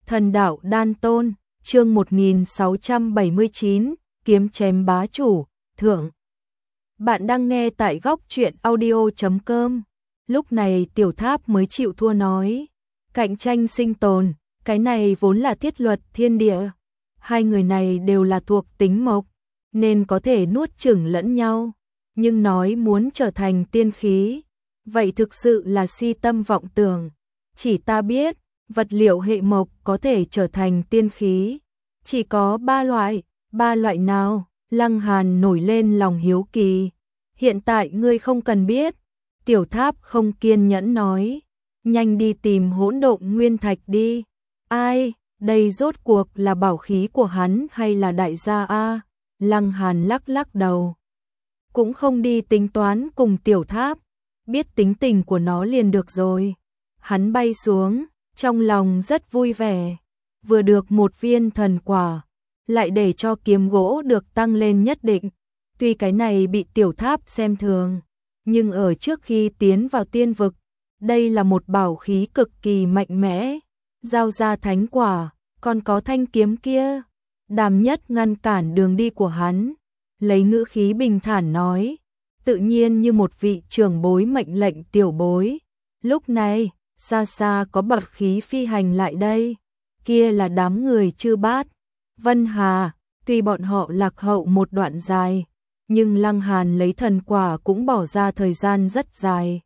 Thần đạo đan tôn, chương 1679, kiếm chém bá chủ, thượng. Bạn đang nghe tại góc truyện audio.com. Lúc này Tiểu Tháp mới chịu thua nói. Cạnh tranh sinh tồn, cái này vốn là thiết luật thiên địa. Hai người này đều là thuộc tính mộc, nên có thể nuốt chửng lẫn nhau. Nhưng nói muốn trở thành tiên khí, vậy thực sự là si tâm vọng tưởng. Chỉ ta biết, vật liệu hệ mộc có thể trở thành tiên khí. Chỉ có ba loại nào? Lăng Hàn nổi lên lòng hiếu kỳ. Hiện tại ngươi không cần biết. Tiểu Tháp không kiên nhẫn nói. Nhanh đi tìm hỗn độn nguyên thạch đi. Ai, đây rốt cuộc là bảo khí của hắn hay là đại gia a? Lăng Hàn lắc lắc đầu. Cũng không đi tính toán cùng Tiểu Tháp. Biết tính tình của nó liền được rồi. Hắn bay xuống, trong lòng rất vui vẻ. Vừa được một viên thần quả, lại để cho kiếm gỗ được tăng lên nhất định. Tuy cái này bị Tiểu Tháp xem thường, nhưng ở trước khi tiến vào tiên vực, đây là một bảo khí cực kỳ mạnh mẽ. Giao ra thánh quả, còn có thanh kiếm kia. Đàm Nhất ngăn cản đường đi của hắn, lấy ngữ khí bình thản nói, tự nhiên như một vị trưởng bối mệnh lệnh tiểu bối. Lúc này, xa xa có bậc khí phi hành lại đây, kia là đám người Chư Bát, Vân Hà. Tuy bọn họ lạc hậu một đoạn dài, nhưng Lăng Hàn lấy thần quả cũng bỏ ra thời gian rất dài,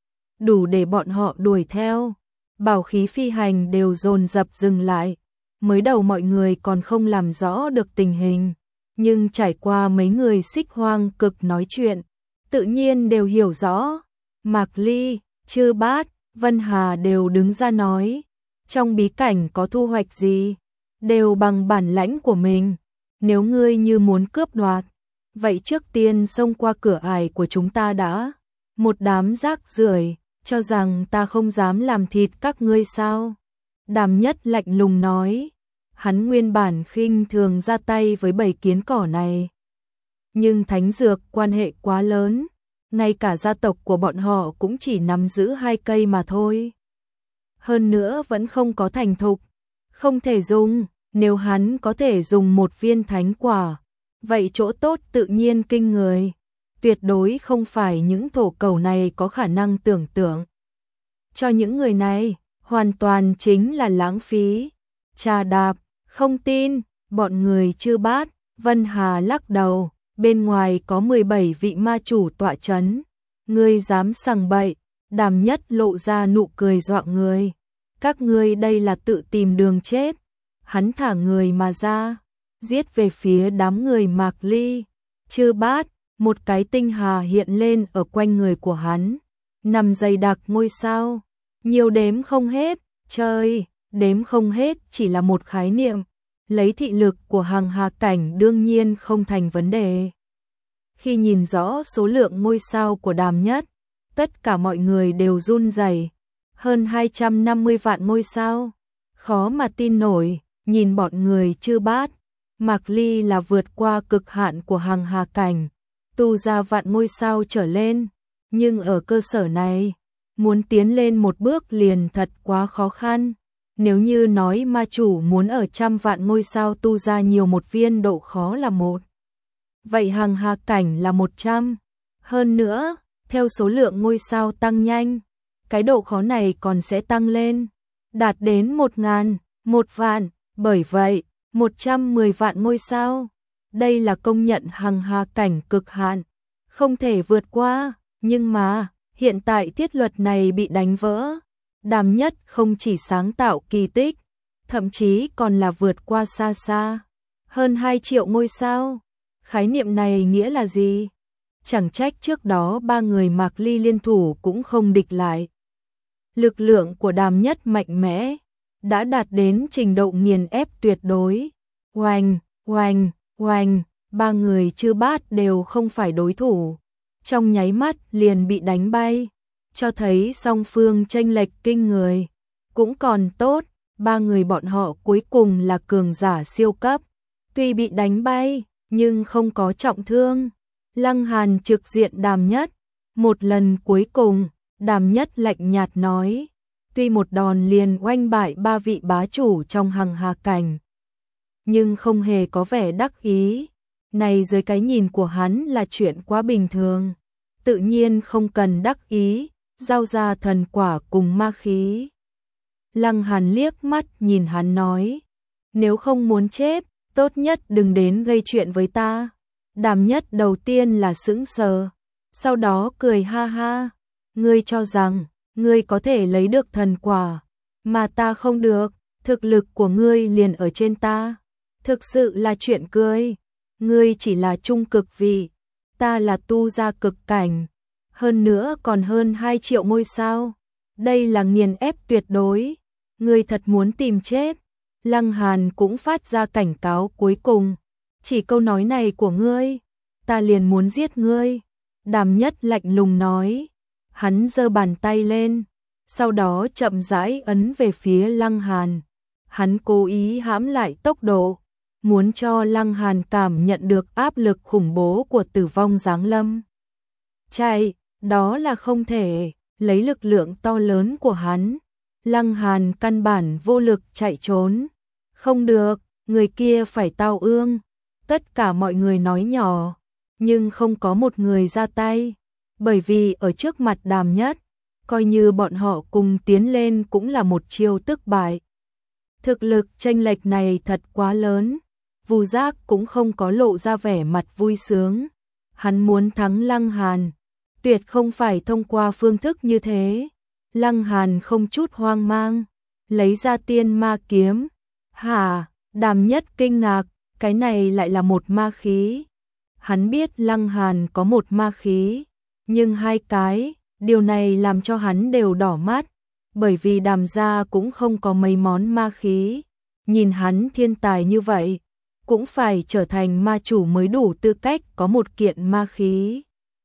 đủ để bọn họ đuổi theo. Bảo khí phi hành đều dồn dập dừng lại. Mới đầu mọi người còn không làm rõ được tình hình, nhưng trải qua mấy người Xích Hoang Cực nói chuyện, tự nhiên đều hiểu rõ. Mạc Ly, Chư Bát, Vân Hà đều đứng ra nói, trong bí cảnh có thu hoạch gì, đều bằng bản lãnh của mình. Nếu ngươi như muốn cướp đoạt, vậy trước tiên xông qua cửa ải của chúng ta đã. Một đám rác rưởi, cho rằng ta không dám làm thịt các ngươi sao? Đàm Nhất lạnh lùng nói. Hắn nguyên bản khinh thường ra tay với bầy kiến cỏ này, nhưng thánh dược quan hệ quá lớn, ngay cả gia tộc của bọn họ cũng chỉ nắm giữ 2 cây mà thôi. Hơn nữa vẫn không có thành thục, không thể dùng. Nếu hắn có thể dùng một viên thánh quả, vậy chỗ tốt tự nhiên kinh người, tuyệt đối không phải những thổ cẩu này có khả năng tưởng tượng. Cho những người này, hoàn toàn chính là lãng phí. Trà đạp, không tin. Bọn người Chư Bát, Vân Hà lắc đầu. Bên ngoài có 17 vị ma chủ tọa chấn, ngươi dám sằng bậy? Đàm Nhất lộ ra nụ cười dọa người. Các ngươi đây là tự tìm đường chết. Hắn thả người mà ra, giết về phía đám người Mạc Ly, Chư Bát. Một cái tinh hà hiện lên ở quanh người của hắn, nằm dày đặc ngôi sao, nhiều đếm không hết. Trời, đếm không hết chỉ là một khái niệm, lấy thị lực của hàng hà cảnh đương nhiên không thành vấn đề. Khi nhìn rõ số lượng ngôi sao của Đàm Nhất, tất cả mọi người đều run rẩy. Hơn 250 vạn ngôi sao, khó mà tin nổi. Nhìn bọn người Chư Bát, Mạc Ly là vượt qua cực hạn của hàng hà cảnh, tu ra vạn ngôi sao trở lên, nhưng ở cơ sở này, muốn tiến lên một bước liền thật quá khó khăn. Nếu như nói ma chủ muốn ở 100 vạn ngôi sao tu ra nhiều một viên độ khó là 1, vậy hàng hà cảnh là 100. Hơn nữa, theo số lượng ngôi sao tăng nhanh, cái độ khó này còn sẽ tăng lên, đạt đến 1000, 1 vạn. Bởi vậy, 110 vạn ngôi sao, đây là công nhận hàng hà cảnh cực hạn, không thể vượt qua. Nhưng mà, hiện tại thiết luật này bị đánh vỡ. Đàm Nhất không chỉ sáng tạo kỳ tích, thậm chí còn là vượt qua xa xa. Hơn 2 triệu ngôi sao. Khái niệm này nghĩa là gì? Chẳng trách trước đó 3 người Mạc Ly liên thủ cũng không địch lại. Lực lượng của Đàm Nhất mạnh mẽ, đã đạt đến trình độ nghiền ép tuyệt đối. Oanh, oanh, oanh, 3 người Chư Bát đều không phải đối thủ. Trong nháy mắt liền bị đánh bay, cho thấy song phương chênh lệch kinh người. Cũng còn tốt, 3 người bọn họ cuối cùng là cường giả siêu cấp. Tuy bị đánh bay, nhưng không có trọng thương. Lăng Hàn trực diện Đàm Nhất. Một lần cuối cùng, Đàm Nhất lạnh nhạt nói, tuy một đòn liền oanh bại 3 vị bá chủ trong hằng hà cảnh, nhưng không hề có vẻ đắc ý. Này dưới cái nhìn của hắn là chuyện quá bình thường, tự nhiên không cần đắc ý, giao ra thần quả cùng ma khí. Lăng Hàn liếc mắt nhìn hắn nói, nếu không muốn chết, tốt nhất đừng đến gây chuyện với ta. Đàm Nhất đầu tiên là sững sờ, sau đó cười ha ha, ngươi cho rằng ngươi có thể lấy được thần quả, mà ta không được, thực lực của ngươi liền ở trên ta. Thực sự là chuyện cười, ngươi chỉ là trung cực vị, ta là tu gia cực cảnh, hơn nữa còn hơn 2 triệu ngôi sao. Đây là nghiền ép tuyệt đối, ngươi thật muốn tìm chết. Lăng Hàn cũng phát ra cảnh cáo cuối cùng, chỉ câu nói này của ngươi, ta liền muốn giết ngươi. Đàm Nhất lạnh lùng nói, hắn giơ bàn tay lên, sau đó chậm rãi ấn về phía Lăng Hàn. Hắn cố ý hãm lại tốc độ, muốn cho Lăng Hàn cảm nhận được áp lực khủng bố của tử vong giáng lâm. Chạy, đó là không thể, lấy lực lượng to lớn của hắn, Lăng Hàn căn bản vô lực chạy trốn. Không được, người kia phải tao ương. Tất cả mọi người nói nhỏ, nhưng không có một người ra tay, bởi vì ở trước mặt Đàm Nhất, coi như bọn họ cùng tiến lên cũng là một chiêu tức bại. Thực lực chênh lệch này thật quá lớn, Vu Giác cũng không có lộ ra vẻ mặt vui sướng. Hắn muốn thắng Lăng Hàn, tuyệt không phải thông qua phương thức như thế. Lăng Hàn không chút hoang mang, lấy ra tiên ma kiếm. Hả? Đàm Nhất kinh ngạc, cái này lại là một ma khí. Hắn biết Lăng Hàn có một ma khí, nhưng 2 cái, điều này làm cho hắn đều đỏ mắt, bởi vì Đàm gia cũng không có mấy món ma khí. Nhìn hắn thiên tài như vậy, cũng phải trở thành ma chủ mới đủ tư cách có một kiện ma khí.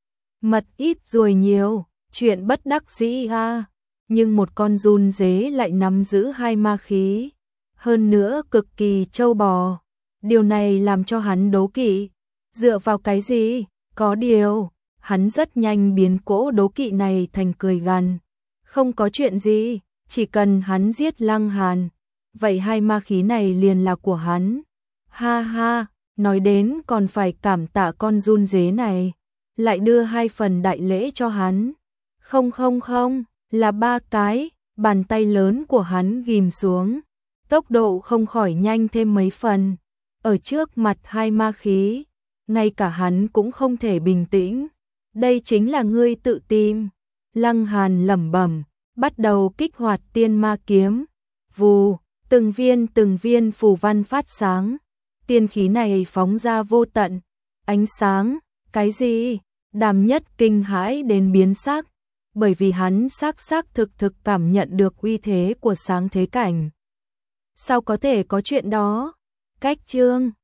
Mật ít ruồi nhiều, chuyện bất đắc dĩ ha, nhưng một con giun dế lại nắm giữ 2 ma khí, hơn nữa cực kỳ trâu bò. Điều này làm cho hắn đố kỵ, dựa vào cái gì? Có điều, hắn rất nhanh biến cỗ đố kỵ này thành cười gằn. Không có chuyện gì, chỉ cần hắn giết Lăng Hàn, vậy 2 ma khí này liền là của hắn. Ha ha, nói đến còn phải cảm tạ con giun dế này, lại đưa 2 phần đại lễ cho hắn. Không không không, là 3 cái, bàn tay lớn của hắn ghim xuống, tốc độ không khỏi nhanh thêm mấy phần. Ở trước mặt 2 ma khí, ngay cả hắn cũng không thể bình tĩnh. Đây chính là ngươi tự tìm. Lăng Hàn lẩm bẩm, bắt đầu kích hoạt tiên ma kiếm. Vù, từng viên phù văn phát sáng. Tiên khí này phóng ra vô tận ánh sáng. Cái gì? Đàm Nhất kinh hãi đến biến sắc, bởi vì hắn xác thực cảm nhận được uy thế của sáng thế cảnh. Sao có thể có chuyện đó? Cách chương